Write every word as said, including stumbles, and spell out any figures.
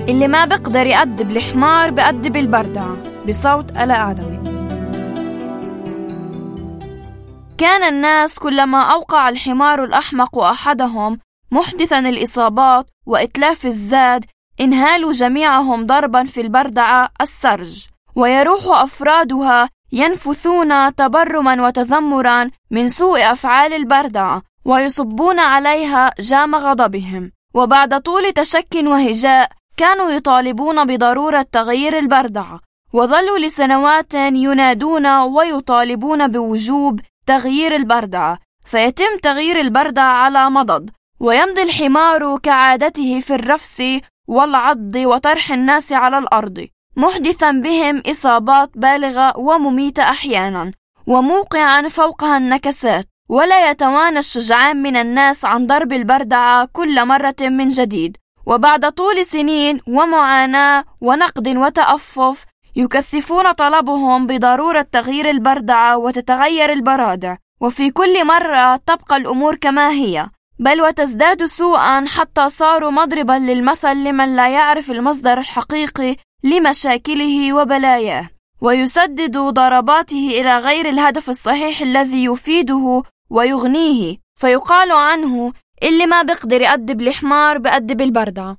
اللي ما بقدر يأدب الحمار بأدب البردعة، بصوت آلاء عدوي. كان الناس كلما أوقع الحمار الأحمق أحدهم محدثا الإصابات وإتلاف الزاد انهالوا جميعهم ضربا في البردعة السرج، ويروح أفرادها ينفثون تبرما وتذمرا من سوء أفعال البردعة ويصبون عليها جام غضبهم. وبعد طول تشك وهجاء كانوا يطالبون بضرورة تغيير البردعة، وظلوا لسنوات ينادون ويطالبون بوجوب تغيير البردعة، فيتم تغيير البردعة على مضض، ويمضي الحمار كعادته في الرفس والعض وطرح الناس على الأرض، محدثا بهم إصابات بالغة ومميتة أحيانا، وموقعا فوقها النكسات. ولا يتوانى الشجعان من الناس عن ضرب البردعة كل مرة من جديد. وبعد طول سنين ومعاناة ونقد وتأفف يكثفون طلبهم بضرورة تغيير البردعة وتتغير البرادع، وفي كل مرة تبقى الأمور كما هي، بل وتزداد سوءا حتى صاروا مضربا للمثل لمن لا يعرف المصدر الحقيقي لمشاكله وبلاياه، ويسدد ضرباته إلى غير الهدف الصحيح الذي يفيده ويغنيه، فيقال عنه اللي ما بيقدر يأدب الحمار بأدب البردعة.